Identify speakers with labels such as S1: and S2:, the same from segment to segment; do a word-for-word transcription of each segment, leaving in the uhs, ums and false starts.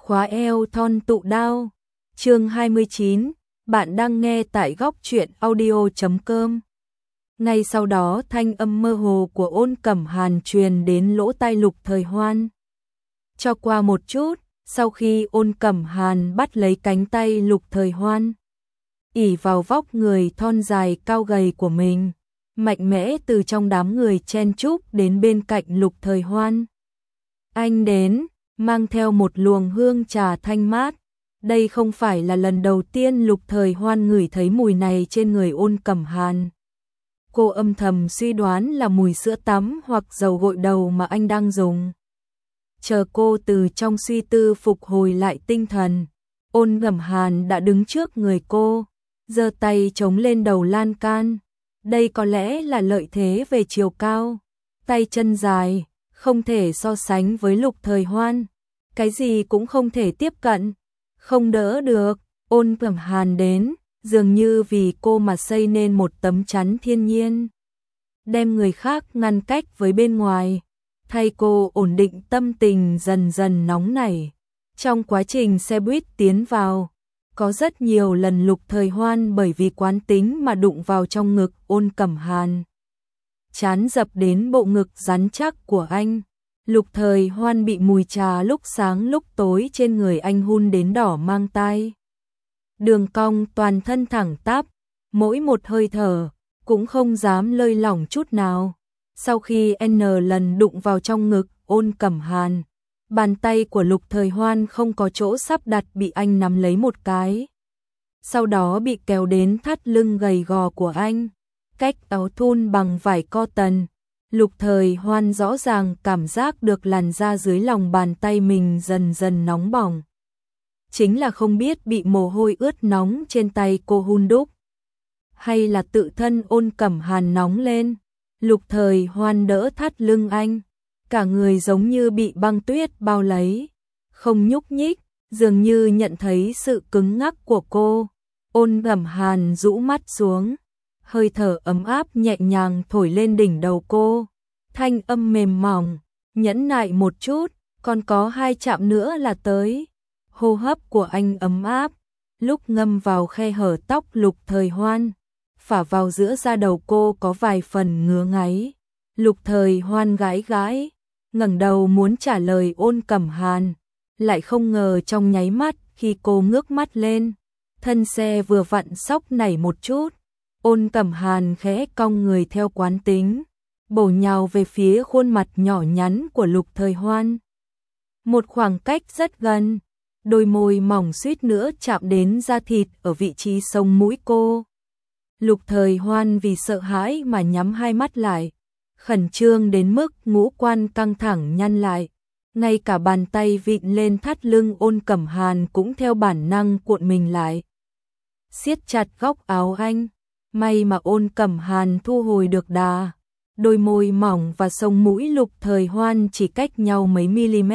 S1: khóa eo thon tụ đao. Chương hai mươi chín, bạn đang nghe tại góc truyện audio chấm com. Ngay sau đó thanh âm mơ hồ của Ôn Cẩm Hàn truyền đến lỗ tai Lục Thời Hoan. Cho qua một chút, sau khi Ôn Cẩm Hàn bắt lấy cánh tay Lục Thời Hoan, ỷ vào vóc người thon dài cao gầy của mình, mạnh mẽ từ trong đám người chen chúc đến bên cạnh Lục Thời Hoan. Anh đến, mang theo một luồng hương trà thanh mát. Đây không phải là lần đầu tiên Lục Thời Hoan ngửi thấy mùi này trên người Ôn Cẩm Hàn. Cô âm thầm suy đoán là mùi sữa tắm hoặc dầu gội đầu mà anh đang dùng. Chờ cô từ trong suy tư phục hồi lại tinh thần, Ôn Cẩm Hàn đã đứng trước người cô, giơ tay chống lên đầu lan can. Đây có lẽ là lợi thế về chiều cao, tay chân dài, không thể so sánh với Lục Thời Hoan. Cái gì cũng không thể tiếp cận, không đỡ được. Ôn Cẩm Hàn đến, dường như vì cô mà xây nên một tấm chắn thiên nhiên, đem người khác ngăn cách với bên ngoài, thay cô ổn định tâm tình dần dần nóng nảy. Trong quá trình xe buýt tiến vào, có rất nhiều lần Lục Thời Hoan bởi vì quán tính mà đụng vào trong ngực Ôn Cẩm Hàn, chán dập đến bộ ngực rắn chắc của anh. Lục Thời Hoan bị mùi trà lúc sáng lúc tối trên người anh hun đến đỏ mang tai. Đường cong toàn thân thẳng tắp, mỗi một hơi thở cũng không dám lơi lỏng chút nào. Sau khi N lần đụng vào trong ngực Ôn Cẩm Hàn, bàn tay của Lục Thời Hoan không có chỗ sắp đặt bị anh nắm lấy một cái. Sau đó bị kéo đến thắt lưng gầy gò của anh, cách áo thun bằng vải cotton. Lục Thời Hoan rõ ràng cảm giác được làn da dưới lòng bàn tay mình dần dần nóng bỏng. Chính là không biết bị mồ hôi ướt nóng trên tay cô hun đúc, hay là tự thân Ôn Cẩm Hàn nóng lên. Lục Thời Hoan đỡ thắt lưng anh, cả người giống như bị băng tuyết bao lấy, không nhúc nhích, dường như nhận thấy sự cứng ngắc của cô. Ôn Cẩm Hàn rũ mắt xuống, hơi thở ấm áp nhẹ nhàng thổi lên đỉnh đầu cô, thanh âm mềm mỏng, nhẫn nại một chút, còn có hai chạm nữa là tới. Hô hấp của anh ấm áp, lúc ngâm vào khe hở tóc Lục Thời Hoan, phả vào giữa da đầu cô có vài phần ngứa ngáy. Lục Thời Hoan gãi gãi, ngẩng đầu muốn trả lời Ôn Cẩm Hàn, lại không ngờ trong nháy mắt khi cô ngước mắt lên, thân xe vừa vặn sóc nảy một chút. Ôn Cẩm Hàn khẽ cong người theo quán tính, bổ nhào về phía khuôn mặt nhỏ nhắn của Lục Thời Hoan. Một khoảng cách rất gần, đôi môi mỏng suýt nữa chạm đến da thịt ở vị trí sống mũi cô. Lục Thời Hoan vì sợ hãi mà nhắm hai mắt lại, khẩn trương đến mức ngũ quan căng thẳng nhăn lại. Ngay cả bàn tay vịn lên thắt lưng Ôn Cẩm Hàn cũng theo bản năng cuộn mình lại, siết chặt góc áo anh. May mà Ôn Cẩm Hàn thu hồi được đà, đôi môi mỏng và sống mũi Lục Thời Hoan chỉ cách nhau mấy mm.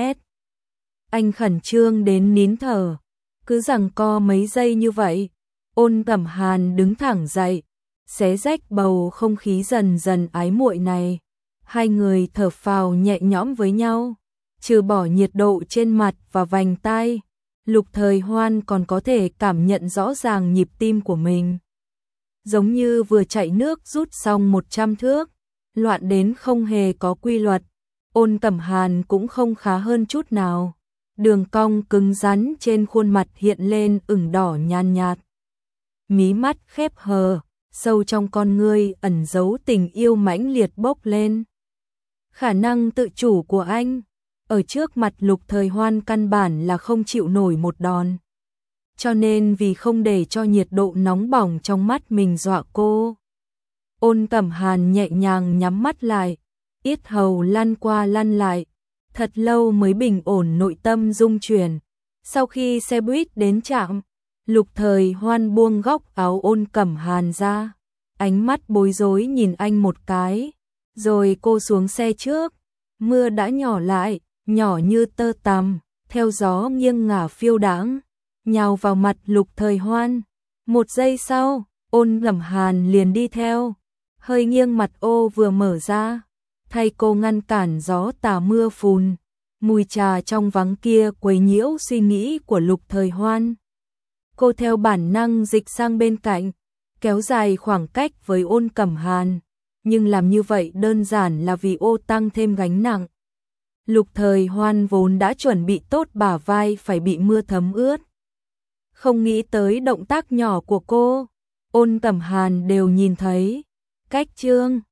S1: Anh khẩn trương đến nín thở, cứ giằng co mấy giây như vậy, Ôn Cẩm Hàn đứng thẳng dậy, xé rách bầu không khí dần dần ái muội này. Hai người thở phào nhẹ nhõm với nhau, trừ bỏ nhiệt độ trên mặt và vành tai, Lục Thời Hoan còn có thể cảm nhận rõ ràng nhịp tim của mình. Giống như vừa chạy nước rút xong một trăm thước, loạn đến không hề có quy luật. Ôn Cẩm Hàn cũng không khá hơn chút nào. Đường cong cứng rắn trên khuôn mặt hiện lên ửng đỏ nhàn nhạt. Mí mắt khép hờ, sâu trong con ngươi ẩn giấu tình yêu mãnh liệt bốc lên. Khả năng tự chủ của anh, ở trước mặt Lục Thời Hoan căn bản là không chịu nổi một đòn. Cho nên vì không để cho nhiệt độ nóng bỏng trong mắt mình dọa cô, Ôn Cẩm Hàn nhẹ nhàng nhắm mắt lại, yết hầu lăn qua lăn lại, thật lâu mới bình ổn nội tâm rung chuyển. Sau khi xe buýt đến trạm, Lục Thời Hoan buông góc áo Ôn Cẩm Hàn ra, ánh mắt bối rối nhìn anh một cái, rồi cô xuống xe trước. Mưa đã nhỏ lại, nhỏ như tơ tằm, theo gió nghiêng ngả phiêu đãng, nhào vào mặt Lục Thời Hoan. Một giây sau, Ôn Cẩm Hàn liền đi theo, hơi nghiêng mặt ô vừa mở ra, thay cô ngăn cản gió tà mưa phùn. Mùi trà trong vắng kia quấy nhiễu suy nghĩ của Lục Thời Hoan. Cô theo bản năng dịch sang bên cạnh, kéo dài khoảng cách với Ôn Cẩm Hàn, nhưng làm như vậy đơn giản là vì ô tăng thêm gánh nặng. Lục Thời Hoan vốn đã chuẩn bị tốt bả vai phải bị mưa thấm ướt. Không nghĩ tới động tác nhỏ của cô, Ôn Cẩm Hàn đều nhìn thấy. Cách chương